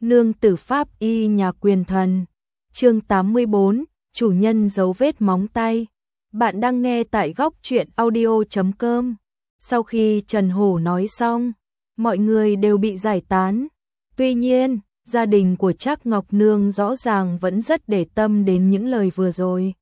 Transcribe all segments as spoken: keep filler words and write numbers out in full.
Nương tử pháp y nhà quyền thần. Chương tám mươi bốn, chủ nhân dấu vết móng tay. Bạn đang nghe tại góc truyện audio chấm com. Sau khi Trần Hổ nói xong, mọi người đều bị giải tán. Tuy nhiên, gia đình của Trác Ngọc Nương rõ ràng vẫn rất để tâm đến những lời vừa rồi.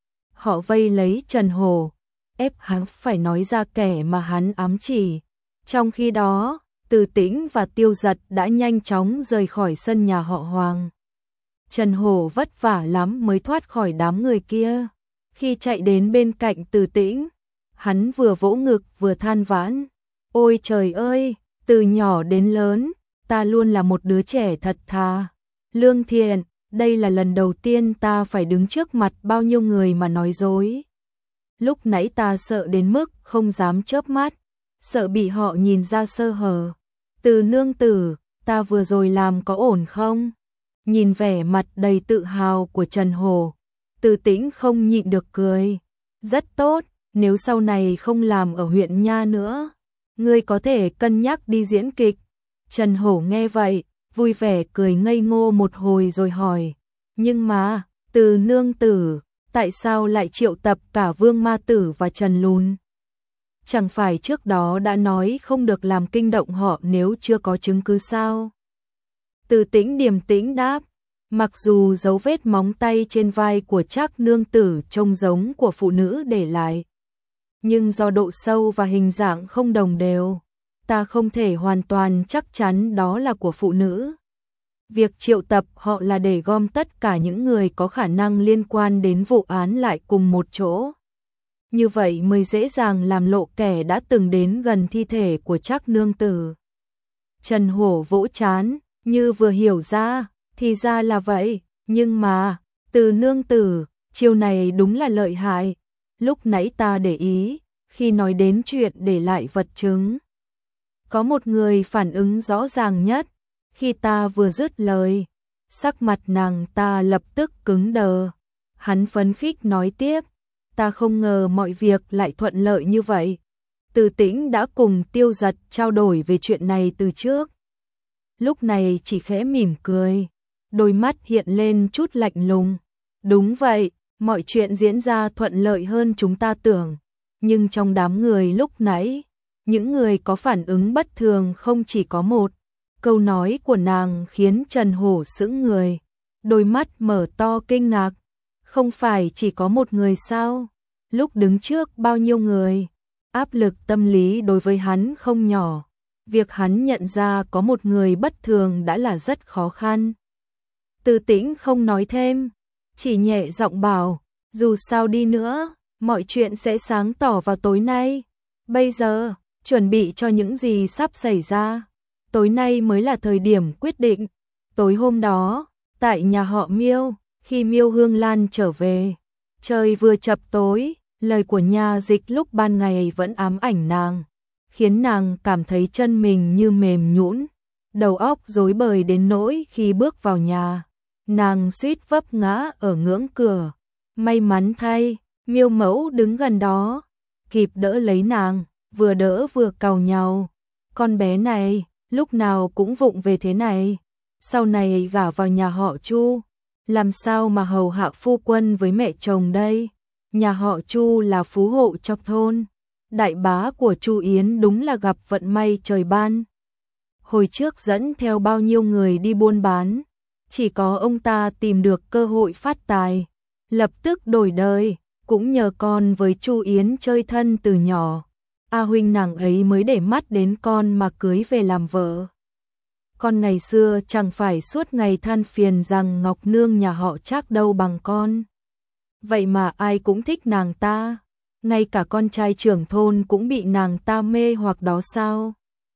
Họ vây lấy Trần Hổ, ép hắn phải nói ra kẻ mà hắn ám chỉ. Trong khi đó, Từ Tĩnh và Tiêu Dật đã nhanh chóng rời khỏi sân nhà họ Hoàng. Trần Hổ vất vả lắm mới thoát khỏi đám người kia. Khi chạy đến bên cạnh Từ Tĩnh, hắn vừa vỗ ngực vừa than vãn. Ôi trời ơi, từ nhỏ đến lớn, ta luôn là một đứa trẻ thật thà, lương thiện, đây là lần đầu tiên ta phải đứng trước mặt bao nhiêu người mà nói dối. Lúc nãy ta sợ đến mức không dám chớp mắt, sợ bị họ nhìn ra sơ hở. Từ nương tử, ta vừa rồi làm có ổn không? Nhìn vẻ mặt đầy tự hào của Trần Hổ, Từ Tĩnh không nhịn được cười. Rất tốt, nếu sau này không làm ở huyện Nha nữa, ngươi có thể cân nhắc đi diễn kịch. Trần Hổ nghe vậy, vui vẻ cười ngây ngô một hồi rồi hỏi. Nhưng mà, Từ nương tử, tại sao lại triệu tập cả Vương Ma Tử và Trần Lùn? Chẳng phải trước đó đã nói không được làm kinh động họ nếu chưa có chứng cứ sao? Từ Tĩnh điềm tĩnh đáp, mặc dù dấu vết móng tay trên vai của Trác nương tử trông giống của phụ nữ để lại, nhưng do độ sâu và hình dạng không đồng đều, ta không thể hoàn toàn chắc chắn đó là của phụ nữ. Việc triệu tập họ là để gom tất cả những người có khả năng liên quan đến vụ án lại cùng một chỗ. Như vậy mới dễ dàng làm lộ kẻ đã từng đến gần thi thể của Trác nương tử. Trần Hổ vỗ trán, như vừa hiểu ra, thì ra là vậy, nhưng mà, Từ nương tử, chiêu này đúng là lợi hại. Lúc nãy ta để ý, khi nói đến chuyện để lại vật chứng, có một người phản ứng rõ ràng nhất. Khi ta vừa dứt lời, sắc mặt nàng ta lập tức cứng đờ. Hắn phấn khích nói tiếp, ta không ngờ mọi việc lại thuận lợi như vậy. Từ Tĩnh đã cùng Tiêu Dật trao đổi về chuyện này từ trước. Lúc này chỉ khẽ mỉm cười, đôi mắt hiện lên chút lạnh lùng. Đúng vậy, mọi chuyện diễn ra thuận lợi hơn chúng ta tưởng. Nhưng trong đám người lúc nãy, những người có phản ứng bất thường không chỉ có một. Câu nói của nàng khiến Trần Hổ sững người, đôi mắt mở to kinh ngạc. Không phải chỉ có một người sao? Lúc đứng trước bao nhiêu người, áp lực tâm lý đối với hắn không nhỏ. Việc hắn nhận ra có một người bất thường đã là rất khó khăn. Từ Tĩnh không nói thêm, chỉ nhẹ giọng bảo, dù sao đi nữa, mọi chuyện sẽ sáng tỏ vào tối nay. Bây giờ, chuẩn bị cho những gì sắp xảy ra. Tối nay mới là thời điểm quyết định. Tối hôm đó, tại nhà họ Miêu, khi Miêu Hương Lan trở về, trời vừa chập tối, lời của Nha Dịch lúc ban ngày vẫn ám ảnh nàng, khiến nàng cảm thấy chân mình như mềm nhũn, đầu óc rối bời đến nỗi khi bước vào nhà, nàng suýt vấp ngã ở ngưỡng cửa. May mắn thay, Miêu Mẫu đứng gần đó, kịp đỡ lấy nàng, vừa đỡ vừa càu nhàu. Con bé này, lúc nào cũng vụng về thế này, sau này gả vào nhà họ Chu, làm sao mà hầu hạ phu quân với mẹ chồng đây? Nhà họ Chu là phú hộ trong thôn, đại bá của Chu Yến đúng là gặp vận may trời ban. Hồi trước dẫn theo bao nhiêu người đi buôn bán, chỉ có ông ta tìm được cơ hội phát tài, lập tức đổi đời, cũng nhờ con với Chu Yến chơi thân từ nhỏ. A huynh nàng ấy mới để mắt đến con mà cưới về làm vợ. Con ngày xưa chẳng phải suốt ngày than phiền rằng Ngọc Nương nhà họ Trác đâu bằng con. Vậy mà ai cũng thích nàng ta, ngay cả con trai trưởng thôn cũng bị nàng ta mê hoặc đó sao?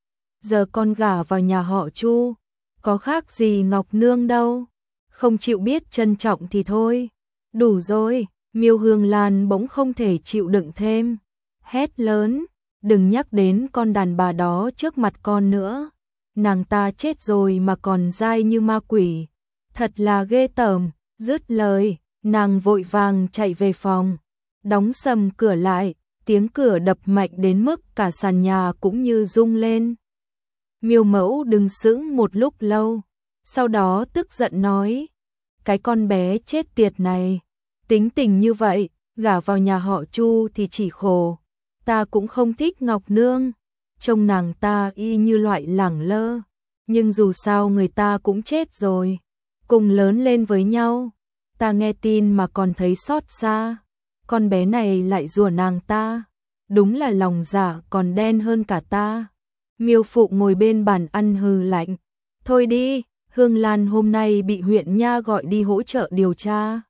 Giờ con gả vào nhà họ Chu, có khác gì Ngọc Nương đâu, không chịu biết trân trọng thì thôi. Đủ rồi, Miêu Hương Lan bỗng không thể chịu đựng thêm, hét lớn, đừng nhắc đến con đàn bà đó trước mặt con nữa. Nàng ta chết rồi mà còn dai như ma quỷ, thật là ghê tởm. Dứt lời, nàng vội vàng chạy về phòng, đóng sầm cửa lại, tiếng cửa đập mạnh đến mức cả sàn nhà cũng như rung lên. Miêu Mẫu đứng sững một lúc lâu, sau đó tức giận nói, cái con bé chết tiệt này, tính tình như vậy, gả vào nhà họ Chu thì chỉ khổ, ta cũng không thích Ngọc Nương, trông nàng ta y như loại lẳng lơ, nhưng dù sao người ta cũng chết rồi, cùng lớn lên với nhau, ta nghe tin mà còn thấy xót xa, con bé này lại rủa nàng ta, đúng là lòng dạ còn đen hơn cả ta. Miêu Phụ ngồi bên bàn ăn hừ lạnh, thôi đi, Hương Lan hôm nay bị huyện nha gọi đi hỗ trợ điều tra.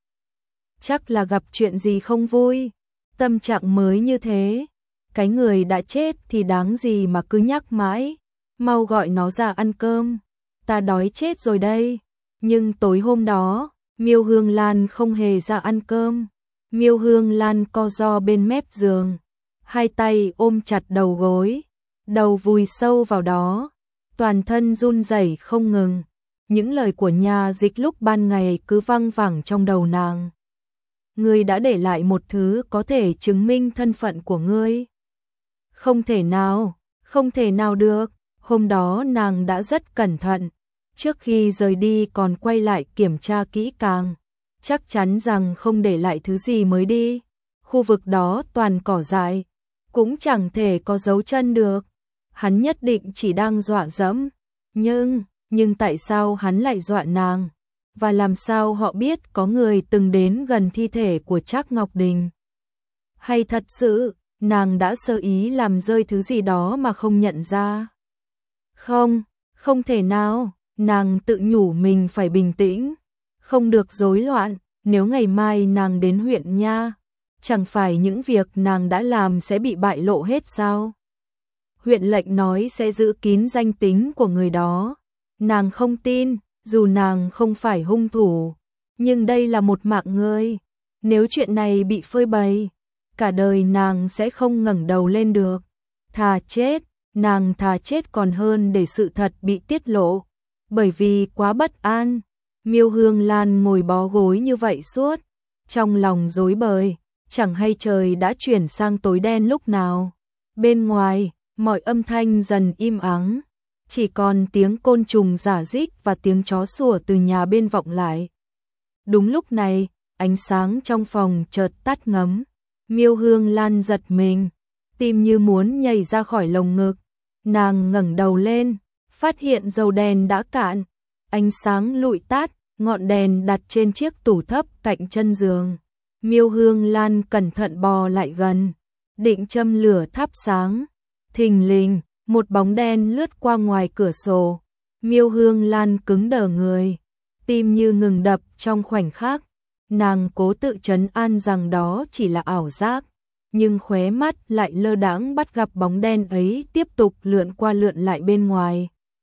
Chắc là gặp chuyện gì không vui, tâm trạng mới như thế, cái người đã chết thì đáng gì mà cứ nhắc mãi, mau gọi nó ra ăn cơm, ta đói chết rồi đây. Nhưng tối hôm đó, Miêu Hương Lan không hề ra ăn cơm, Miêu Hương Lan co ro bên mép giường, hai tay ôm chặt đầu gối, đầu vùi sâu vào đó, toàn thân run rẩy không ngừng. Những lời của nhà dịch lúc ban ngày cứ văng vẳng trong đầu nàng. Ngươi đã để lại một thứ có thể chứng minh thân phận của ngươi. Không thể nào, không thể nào được. Hôm đó nàng đã rất cẩn thận. Trước khi rời đi còn quay lại kiểm tra kỹ càng. Chắc chắn rằng không để lại thứ gì mới đi. Khu vực đó toàn cỏ dại, cũng chẳng thể có dấu chân được. Hắn nhất định chỉ đang dọa dẫm. Nhưng... Nhưng tại sao hắn lại dọa nàng? Và làm sao họ biết có người từng đến gần thi thể của Trác Ngọc Đình? Hay thật sự, nàng đã sơ ý làm rơi thứ gì đó mà không nhận ra? Không, không thể nào, nàng tự nhủ mình phải bình tĩnh, không được rối loạn, nếu ngày mai nàng đến huyện nha, chẳng phải những việc nàng đã làm sẽ bị bại lộ hết sao? Huyện lệnh nói sẽ giữ kín danh tính của người đó. Nàng không tin, dù nàng không phải hung thủ, nhưng đây là một mạng người. Nếu chuyện này bị phơi bày, cả đời nàng sẽ không ngẩng đầu lên được. Thà chết, nàng thà chết còn hơn để sự thật bị tiết lộ. Bởi vì quá bất an, Miêu Hương Lan ngồi bó gối như vậy suốt, trong lòng rối bời, chẳng hay trời đã chuyển sang tối đen lúc nào. Bên ngoài, mọi âm thanh dần im ắng. Chỉ còn tiếng côn trùng rả rích và tiếng chó sủa từ nhà bên vọng lại. Đúng lúc này, ánh sáng trong phòng chợt tắt ngấm. Miêu Hương Lan giật mình, tim như muốn nhảy ra khỏi lồng ngực. Nàng ngẩng đầu lên, phát hiện dầu đèn đã cạn. Ánh sáng lụi tắt, ngọn đèn đặt trên chiếc tủ thấp cạnh chân giường. Miêu Hương Lan cẩn thận bò lại gần, định châm lửa thắp sáng. Thình lình, một bóng đen lướt qua ngoài cửa sổ. Miêu Hương Lan cứng đờ người, tim như ngừng đập trong khoảnh khắc. Nàng cố tự trấn an rằng đó chỉ là ảo giác, nhưng khóe mắt lại lơ đãng bắt gặp bóng đen ấy tiếp tục lượn qua lượn lại bên ngoài.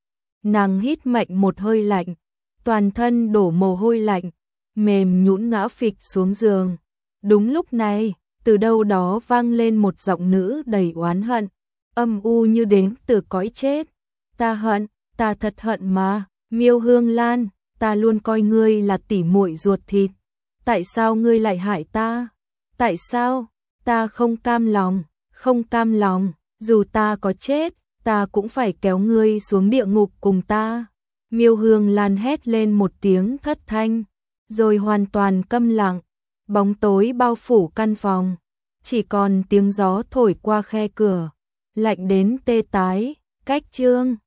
Nàng hít mạnh một hơi lạnh, toàn thân đổ mồ hôi lạnh, mềm nhũn ngã phịch xuống giường. Đúng lúc này, từ đâu đó vang lên một giọng nữ đầy oán hận, âm u như đến từ cõi chết. Ta hận, ta thật hận mà, Miêu Hương Lan, ta luôn coi ngươi là tỉ muội ruột thịt. Tại sao ngươi lại hại ta? Tại sao? Ta không cam lòng, không cam lòng, dù ta có chết, ta cũng phải kéo ngươi xuống địa ngục cùng ta. Miêu Hương Lan hét lên một tiếng thất thanh, rồi hoàn toàn câm lặng, bóng tối bao phủ căn phòng, chỉ còn tiếng gió thổi qua khe cửa, lạnh đến tê tái. Cách chương